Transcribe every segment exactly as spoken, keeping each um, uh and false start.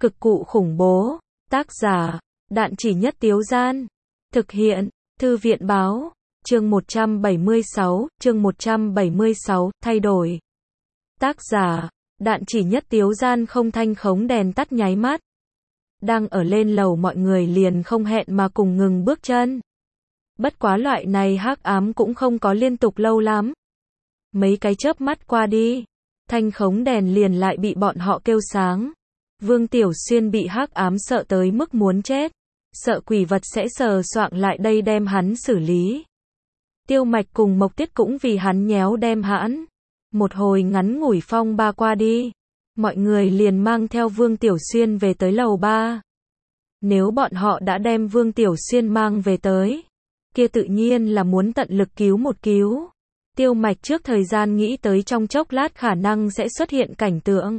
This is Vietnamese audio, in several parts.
Cực cụ khủng bố. Tác giả, Đạn Chỉ Nhất Tiếu Gian. Thực hiện, Thư viện báo. Chương một trăm bảy mươi sáu, chương một trăm bảy mươi sáu, thay đổi. Tác giả, Đạn Chỉ Nhất Tiếu Gian. Không thanh khống đèn tắt nháy mắt. Đang ở lên lầu mọi người liền không hẹn mà cùng ngừng bước chân. Bất quá loại này hắc ám cũng không có liên tục lâu lắm. Mấy cái chớp mắt qua đi, thanh khống đèn liền lại bị bọn họ kêu sáng. Vương Tiểu Xuyên bị hắc ám sợ tới mức muốn chết, sợ quỷ vật sẽ sờ soạng lại đây đem hắn xử lý. Tiêu Mạch cùng Mộc Tiết cũng vì hắn nhéo đem hãn. Một hồi ngắn ngủi phong ba qua đi, mọi người liền mang theo Vương Tiểu Xuyên về tới lầu ba. Nếu bọn họ đã đem Vương Tiểu Xuyên mang về tới, kia tự nhiên là muốn tận lực cứu một cứu. Tiêu Mạch trước thời gian nghĩ tới trong chốc lát khả năng sẽ xuất hiện cảnh tượng.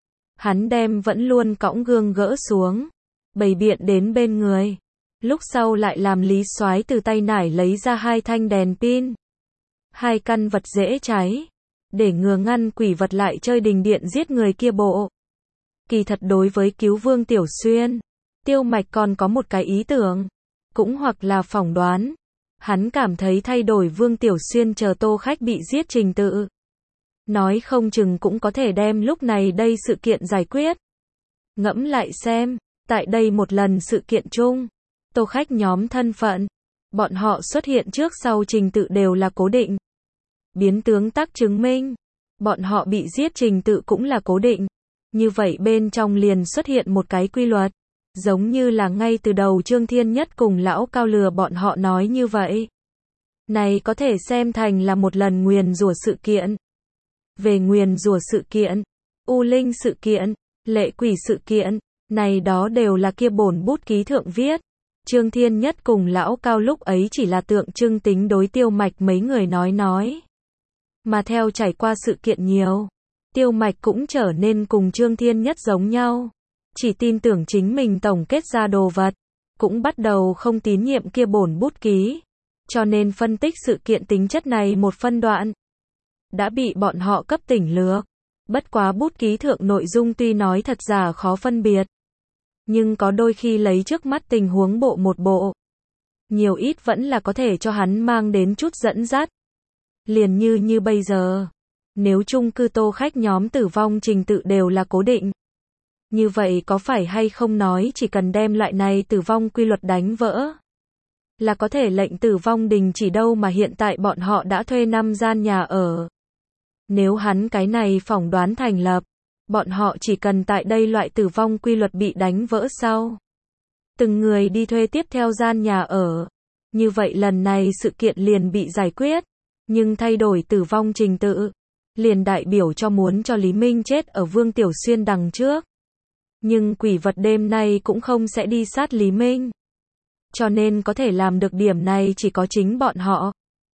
Hắn đem vẫn luôn cõng gương gỡ xuống, bày biện đến bên người. Lúc sau lại làm Lý Soái từ tay nải lấy ra hai thanh đèn pin. Hai căn vật dễ cháy, để ngừa ngăn quỷ vật lại chơi đình điện giết người kia bộ. Kỳ thật đối với cứu Vương Tiểu Xuyên, Tiêu Mạch còn có một cái ý tưởng, cũng hoặc là phỏng đoán. Hắn cảm thấy thay đổi Vương Tiểu Xuyên chờ Tô Khách bị giết trình tự, nói không chừng cũng có thể đem lúc này đây sự kiện giải quyết. Ngẫm lại xem, tại đây một lần sự kiện chung, Tô Khách nhóm thân phận, bọn họ xuất hiện trước sau trình tự đều là cố định. Biến tướng tắc chứng minh, bọn họ bị giết trình tự cũng là cố định. Như vậy bên trong liền xuất hiện một cái quy luật, giống như là ngay từ đầu Trương Thiên Nhất cùng lão Cao lừa bọn họ nói như vậy. Này có thể xem thành là một lần nguyền rủa sự kiện. Về nguyền rủa sự kiện, U Linh sự kiện, lệ quỷ sự kiện, này đó đều là kia bổn bút ký thượng viết. Trương Thiên Nhất cùng lão Cao lúc ấy chỉ là tượng trưng tính đối Tiêu Mạch mấy người nói nói. Mà theo trải qua sự kiện nhiều, Tiêu Mạch cũng trở nên cùng Trương Thiên Nhất giống nhau. Chỉ tin tưởng chính mình tổng kết ra đồ vật, cũng bắt đầu không tín nhiệm kia bổn bút ký. Cho nên phân tích sự kiện tính chất này một phân đoạn, đã bị bọn họ cấp tỉnh lược. Bất quá bút ký thượng nội dung tuy nói thật giả khó phân biệt, nhưng có đôi khi lấy trước mắt tình huống bộ một bộ, nhiều ít vẫn là có thể cho hắn mang đến chút dẫn dắt. Liền như như bây giờ, nếu chung cư Tô Khách nhóm tử vong trình tự đều là cố định, như vậy có phải hay không nói chỉ cần đem loại này tử vong quy luật đánh vỡ, là có thể lệnh tử vong đình chỉ đâu mà hiện tại bọn họ đã thuê năm gian nhà ở. Nếu hắn cái này phỏng đoán thành lập, bọn họ chỉ cần tại đây loại tử vong quy luật bị đánh vỡ sau, từng người đi thuê tiếp theo gian nhà ở. Như vậy lần này sự kiện liền bị giải quyết, nhưng thay đổi tử vong trình tự, liền đại biểu cho muốn cho Lý Minh chết ở Vương Tiểu Xuyên đằng trước. Nhưng quỷ vật đêm nay cũng không sẽ đi sát Lý Minh. Cho nên có thể làm được điểm này chỉ có chính bọn họ.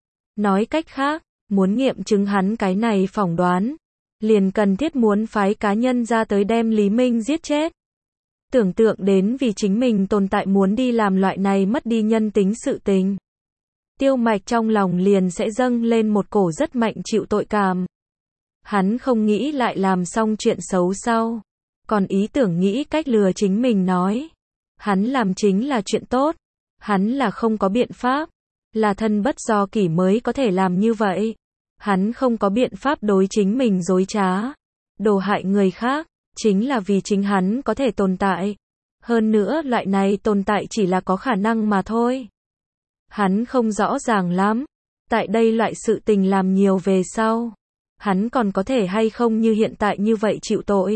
Nói cách khác, muốn nghiệm chứng hắn cái này phỏng đoán, liền cần thiết muốn phái cá nhân ra tới đem Lý Minh giết chết. Tưởng tượng đến vì chính mình tồn tại muốn đi làm loại này mất đi nhân tính sự tình, Tiêu Mạch trong lòng liền sẽ dâng lên một cổ rất mạnh chịu tội cảm. Hắn không nghĩ lại làm xong chuyện xấu sau, còn ý tưởng nghĩ cách lừa chính mình nói. Hắn làm chính là chuyện tốt, hắn là không có biện pháp, là thân bất do kỷ mới có thể làm như vậy. Hắn không có biện pháp đối chính mình dối trá, đổ hại người khác, chính là vì chính hắn có thể tồn tại. Hơn nữa loại này tồn tại chỉ là có khả năng mà thôi. Hắn không rõ ràng lắm, tại đây loại sự tình làm nhiều về sau, hắn còn có thể hay không như hiện tại như vậy chịu tội.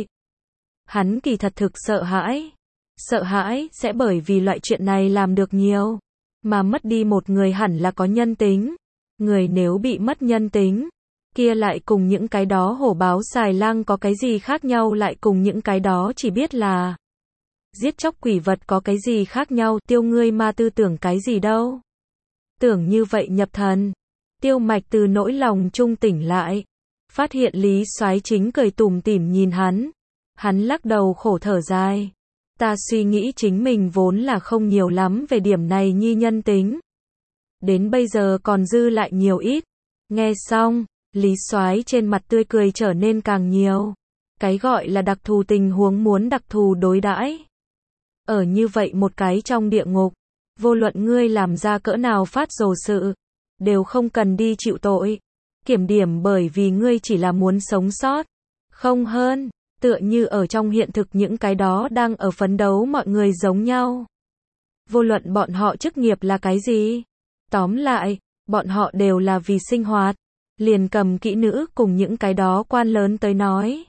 Hắn kỳ thật thực sợ hãi, sợ hãi sẽ bởi vì loại chuyện này làm được nhiều, mà mất đi một người hẳn là có nhân tính. Người nếu bị mất nhân tính, kia lại cùng những cái đó hổ báo xài lang có cái gì khác nhau, lại cùng những cái đó chỉ biết là giết chóc quỷ vật có cái gì khác nhau. Tiêu ngươi ma tư tưởng cái gì đâu. Tưởng như vậy nhập thần. Tiêu Mạch từ nỗi lòng trung tỉnh lại, phát hiện Lý Soái chính cười tủm tỉm nhìn hắn. Hắn lắc đầu khổ thở dài. Ta suy nghĩ chính mình vốn là không nhiều lắm về điểm này nhi nhân tính. Đến bây giờ còn dư lại nhiều ít. Nghe xong, Lý Soái trên mặt tươi cười trở nên càng nhiều. Cái gọi là đặc thù tình huống muốn đặc thù đối đãi. Ở như vậy một cái trong địa ngục, vô luận ngươi làm ra cỡ nào phát rồ sự, đều không cần đi chịu tội. Kiểm điểm bởi vì ngươi chỉ là muốn sống sót. Không hơn, tựa như ở trong hiện thực những cái đó đang ở phấn đấu mọi người giống nhau. Vô luận bọn họ chức nghiệp là cái gì. Tóm lại, bọn họ đều là vì sinh hoạt. Liền cầm kỹ nữ cùng những cái đó quan lớn tới nói.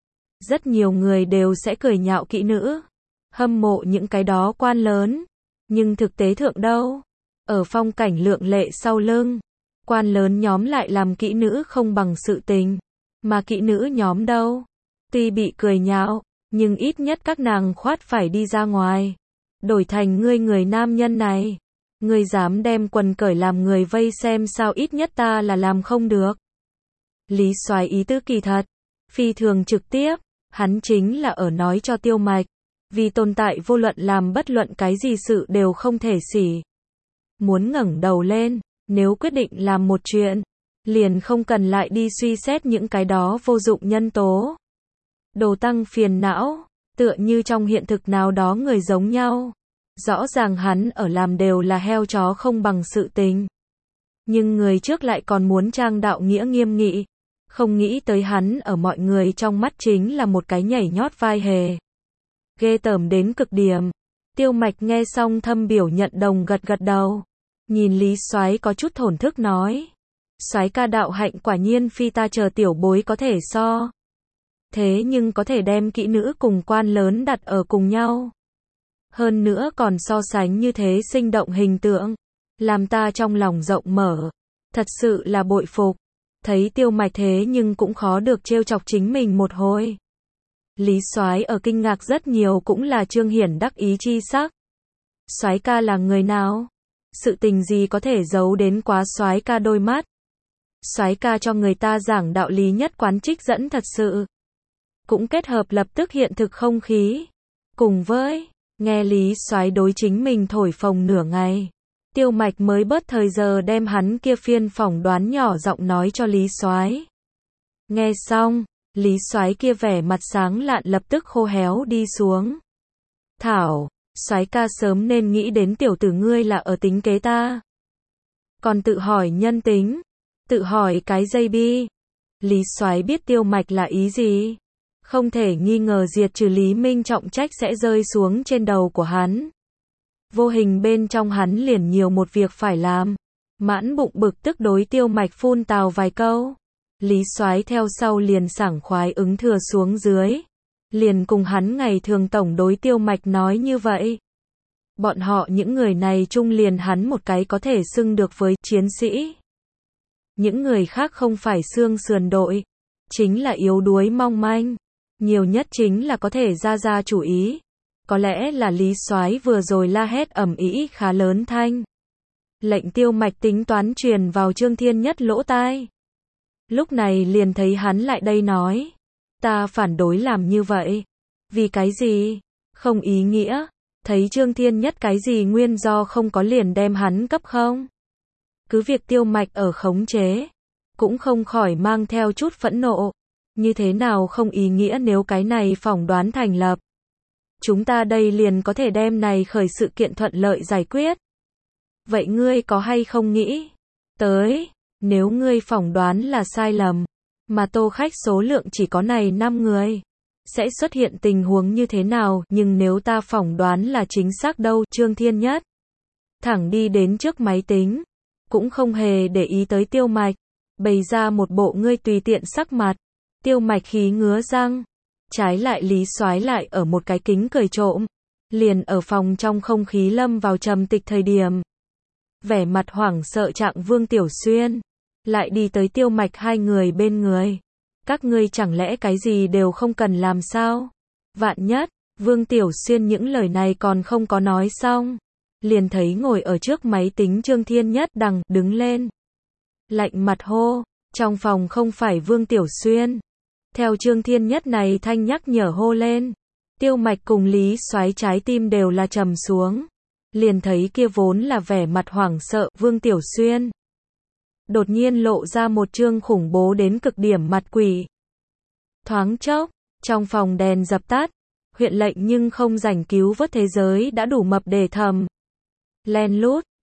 Rất nhiều người đều sẽ cười nhạo kỹ nữ, hâm mộ những cái đó quan lớn. Nhưng thực tế thượng đâu? Ở phong cảnh lượng lệ sau lưng, quan lớn nhóm lại làm kỹ nữ không bằng sự tình. Mà kỹ nữ nhóm đâu? Tuy bị cười nhạo, nhưng ít nhất các nàng khoát phải đi ra ngoài. Đổi thành ngươi người nam nhân này. Ngươi dám đem quần cởi làm người vây xem sao, ít nhất ta là làm không được. Lý Soái ý tứ kỳ thật, phi thường trực tiếp, hắn chính là ở nói cho Tiêu Mạch. Vì tồn tại vô luận làm bất luận cái gì sự đều không thể xỉ. Muốn ngẩng đầu lên, nếu quyết định làm một chuyện, liền không cần lại đi suy xét những cái đó vô dụng nhân tố. Đồ tăng phiền não, tựa như trong hiện thực nào đó người giống nhau. Rõ ràng hắn ở làm đều là heo chó không bằng sự tình. Nhưng người trước lại còn muốn trang đạo nghĩa nghiêm nghị. Không nghĩ tới hắn ở mọi người trong mắt chính là một cái nhảy nhót vai hề. Ghê tởm đến cực điểm. Tiêu Mạch nghe xong thâm biểu nhận đồng gật gật đầu. Nhìn Lý Soái có chút thổn thức nói. Soái ca đạo hạnh quả nhiên phi ta chờ tiểu bối có thể so. Thế nhưng có thể đem kỹ nữ cùng quan lớn đặt ở cùng nhau. Hơn nữa còn so sánh như thế sinh động hình tượng. Làm ta trong lòng rộng mở. Thật sự là bội phục. Thấy Tiêu Mạch thế nhưng cũng khó được trêu chọc chính mình một hồi. Lý Soái ở kinh ngạc rất nhiều cũng là trương hiển đắc ý chi sắc. Soái ca là người nào? Sự tình gì có thể giấu đến quá soái ca đôi mắt? Soái ca cho người ta giảng đạo lý nhất quán trích dẫn thật sự. Cũng kết hợp lập tức hiện thực không khí. Cùng với, nghe Lý Soái đối chính mình thổi phồng nửa ngày. Tiêu Mạch mới bớt thời giờ đem hắn kia phiên phỏng đoán nhỏ giọng nói cho Lý Soái. Nghe xong, Lý Soái kia vẻ mặt sáng lạn lập tức khô héo đi xuống. Thảo, Soái ca sớm nên nghĩ đến tiểu tử ngươi là ở tính kế ta. Còn tự hỏi nhân tính, tự hỏi cái dây bi. Lý Soái biết Tiêu Mạch là ý gì. Không thể nghi ngờ diệt trừ Lý Minh trọng trách sẽ rơi xuống trên đầu của hắn. Vô hình bên trong hắn liền nhiều một việc phải làm. Mãn bụng bực tức đối Tiêu Mạch phun tào vài câu. Lý Soái theo sau liền sảng khoái ứng thừa xuống dưới. Liền cùng hắn ngày thường tổng đối Tiêu Mạch nói như vậy. Bọn họ những người này chung liền hắn một cái có thể xưng được với chiến sĩ. Những người khác không phải xương sườn đội. Chính là yếu đuối mong manh. Nhiều nhất chính là có thể ra ra chủ ý. Có lẽ là Lý Soái vừa rồi la hét ầm ĩ khá lớn thanh. Lệnh Tiêu Mạch tính toán truyền vào Trương Thiên Nhất lỗ tai. Lúc này liền thấy hắn lại đây nói. Ta phản đối làm như vậy. Vì cái gì? Không ý nghĩa. Thấy Trương Thiên Nhất cái gì nguyên do không có liền đem hắn cấp không? Cứ việc Tiêu Mạch ở khống chế. Cũng không khỏi mang theo chút phẫn nộ. Như thế nào không ý nghĩa nếu cái này phỏng đoán thành lập. Chúng ta đây liền có thể đem này khởi sự kiện thuận lợi giải quyết. Vậy ngươi có hay không nghĩ? Tới, nếu ngươi phỏng đoán là sai lầm, mà tô khách số lượng chỉ có này năm người, sẽ xuất hiện tình huống như thế nào? Nhưng nếu ta phỏng đoán là chính xác đâu? Trương Thiên Nhất thẳng đi đến trước máy tính, cũng không hề để ý tới Tiêu Mạch, bày ra một bộ ngươi tùy tiện sắc mặt. Tiêu Mạch khí ngứa răng. Trái lại Lý Soái lại ở một cái kính cười trộm. Liền ở phòng trong không khí lâm vào trầm tịch thời điểm. Vẻ mặt hoảng sợ Trạng Vương Tiểu Xuyên. Lại đi tới Tiêu Mạch hai người bên người. Các ngươi chẳng lẽ cái gì đều không cần làm sao? Vạn nhất, Vương Tiểu Xuyên những lời này còn không có nói xong. Liền thấy ngồi ở trước máy tính Trương Thiên Nhất đằng đứng lên. Lạnh mặt hô. Trong phòng không phải Vương Tiểu Xuyên. Theo Trương Thiên Nhất này thanh nhắc nhở hô lên. Tiêu Mạch cùng Lý Soái trái tim đều là trầm xuống. Liền thấy kia vốn là vẻ mặt hoảng sợ Vương Tiểu Xuyên. Đột nhiên lộ ra một trương khủng bố đến cực điểm mặt quỷ. Thoáng chốc, Trong phòng đèn dập tắt, huyện lệnh nhưng không rảnh cứu vớt thế giới đã đủ mập để thầm. Len lút,